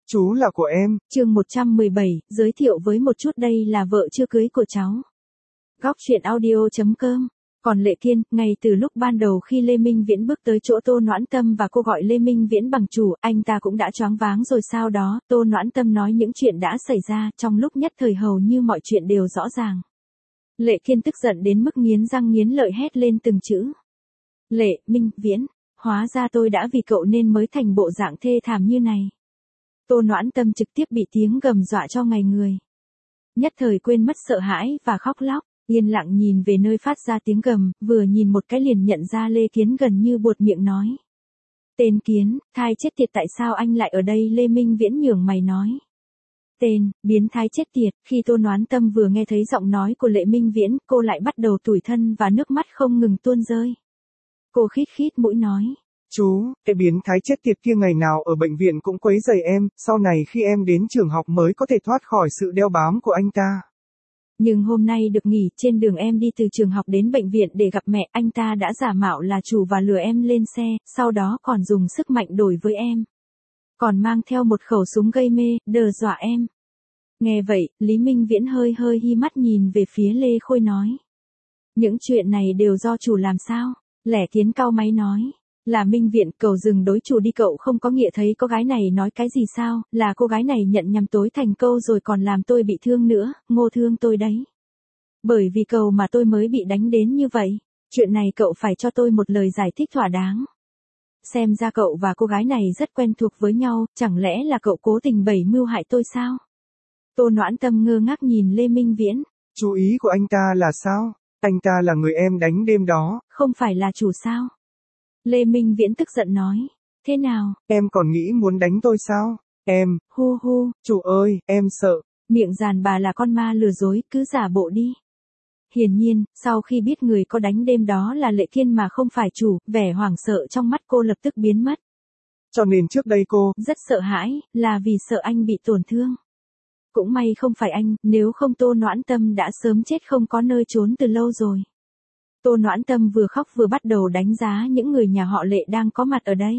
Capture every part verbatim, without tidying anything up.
Chú là của em. Chương một trăm mười bảy, giới thiệu với một chút đây là vợ chưa cưới của cháu. Góc truyện audio chấm com. Còn Lệ Kiên, ngay từ lúc ban đầu khi Lê Minh Viễn bước tới chỗ Tô Noãn Tâm và cô gọi Lê Minh Viễn bằng chủ, anh ta cũng đã choáng váng rồi. Sau đó, Tô Noãn Tâm nói những chuyện đã xảy ra, trong lúc nhất thời hầu như mọi chuyện đều rõ ràng. Lệ Kiên tức giận đến mức nghiến răng nghiến lợi hét lên từng chữ. Lệ Minh Viễn, hóa ra tôi đã vì cậu nên mới thành bộ dạng thê thảm như này. Tô Noãn Tâm trực tiếp bị tiếng gầm dọa cho ngày người. Nhất thời quên mất sợ hãi và khóc lóc, yên lặng nhìn về nơi phát ra tiếng gầm, vừa nhìn một cái liền nhận ra Lê Kiến gần như buột miệng nói. Tên Kiến, thai chết tiệt, tại sao anh lại ở đây? Lê Minh Viễn nhướng mày nói. Tên, biến thái chết tiệt. Khi Tô Noãn Tâm vừa nghe thấy giọng nói của Lệ Minh Viễn, cô lại bắt đầu tủi thân và nước mắt không ngừng tuôn rơi. Cô khít khít mũi nói. Chú, cái biến thái chết tiệt kia ngày nào ở bệnh viện cũng quấy rầy em, sau này khi em đến trường học mới có thể thoát khỏi sự đeo bám của anh ta. Nhưng hôm nay được nghỉ, trên đường em đi từ trường học đến bệnh viện để gặp mẹ, anh ta đã giả mạo là chủ và lừa em lên xe, sau đó còn dùng sức mạnh đổi với em. Còn mang theo một khẩu súng gây mê, đe dọa em. Nghe vậy, Lý Minh Viễn hơi hơi hi mắt nhìn về phía Lê Khôi nói. Những chuyện này đều do chủ làm sao? Lẻ Kiến cau máy nói. Là Minh Viện, cầu dừng đối chủ đi, cậu không có nghĩa thấy có gái này nói cái gì sao, là cô gái này nhận nhầm tối thành câu rồi còn làm tôi bị thương nữa, Ngô thương tôi đấy. Bởi vì cậu mà tôi mới bị đánh đến như vậy, chuyện này cậu phải cho tôi một lời giải thích thỏa đáng. Xem ra cậu và cô gái này rất quen thuộc với nhau, chẳng lẽ là cậu cố tình bày mưu hại tôi sao? Tô Noãn Tâm ngơ ngác nhìn Lê Minh Viễn. Chú ý của anh ta là sao? Anh ta là người em đánh đêm đó. Không phải là chủ sao? Lê Minh Viễn tức giận nói. Thế nào? Em còn nghĩ muốn đánh tôi sao? Em, hu hu, chủ ơi, em sợ. Miệng giàn bà là con ma lừa dối, cứ giả bộ đi. Hiển nhiên, sau khi biết người có đánh đêm đó là Lệ Kiên mà không phải chủ, vẻ hoảng sợ trong mắt cô lập tức biến mất. Cho nên trước đây cô rất sợ hãi, là vì sợ anh bị tổn thương. Cũng may không phải anh, nếu không Tô Noãn Tâm đã sớm chết không có nơi trốn từ lâu rồi. Tô Noãn Tâm vừa khóc vừa bắt đầu đánh giá những người nhà họ Lệ đang có mặt ở đây.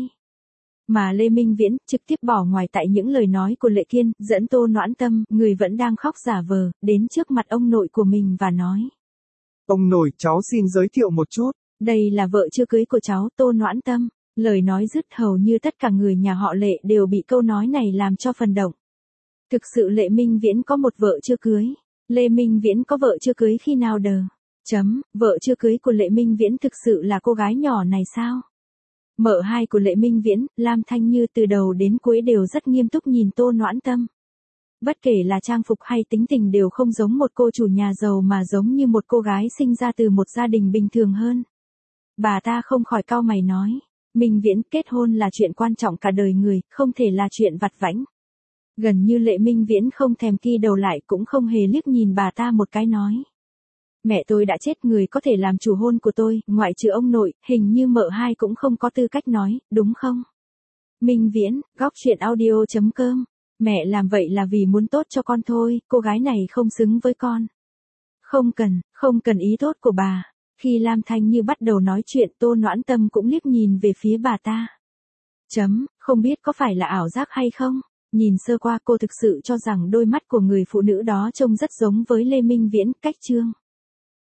Mà Lê Minh Viễn trực tiếp bỏ ngoài tại những lời nói của Lệ Kiên, dẫn Tô Noãn Tâm, người vẫn đang khóc giả vờ, đến trước mặt ông nội của mình và nói. Ông nội, cháu xin giới thiệu một chút. Đây là vợ chưa cưới của cháu, Tô Noãn Tâm. Lời nói dứt hầu như tất cả người nhà họ Lệ đều bị câu nói này làm cho phần động. Thực sự Lệ Minh Viễn có một vợ chưa cưới. Lê Minh Viễn có vợ chưa cưới khi nào đờ? Chấm, vợ chưa cưới của Lệ Minh Viễn thực sự là cô gái nhỏ này sao? Mợ hai của Lệ Minh Viễn, Lam Thanh Như từ đầu đến cuối đều rất nghiêm túc nhìn Tô Noãn Tâm. Bất kể là trang phục hay tính tình đều không giống một cô chủ nhà giàu mà giống như một cô gái sinh ra từ một gia đình bình thường hơn. Bà ta không khỏi cau mày nói, Minh Viễn, kết hôn là chuyện quan trọng cả đời người, không thể là chuyện vặt vãnh. Gần như Lệ Minh Viễn không thèm ki đầu lại cũng không hề liếc nhìn bà ta một cái nói. Mẹ tôi đã chết, người có thể làm chủ hôn của tôi, ngoại trừ ông nội, hình như mợ hai cũng không có tư cách nói, đúng không? Minh Viễn, góc truyện audio chấm com. Mẹ làm vậy là vì muốn tốt cho con thôi, cô gái này không xứng với con. Không cần, không cần ý tốt của bà. Khi Lam Thanh Như bắt đầu nói chuyện, Tô Noãn Tâm cũng liếc nhìn về phía bà ta. Chấm, không biết có phải là ảo giác hay không? Nhìn sơ qua cô thực sự cho rằng đôi mắt của người phụ nữ đó trông rất giống với Lê Minh Viễn, cách trương.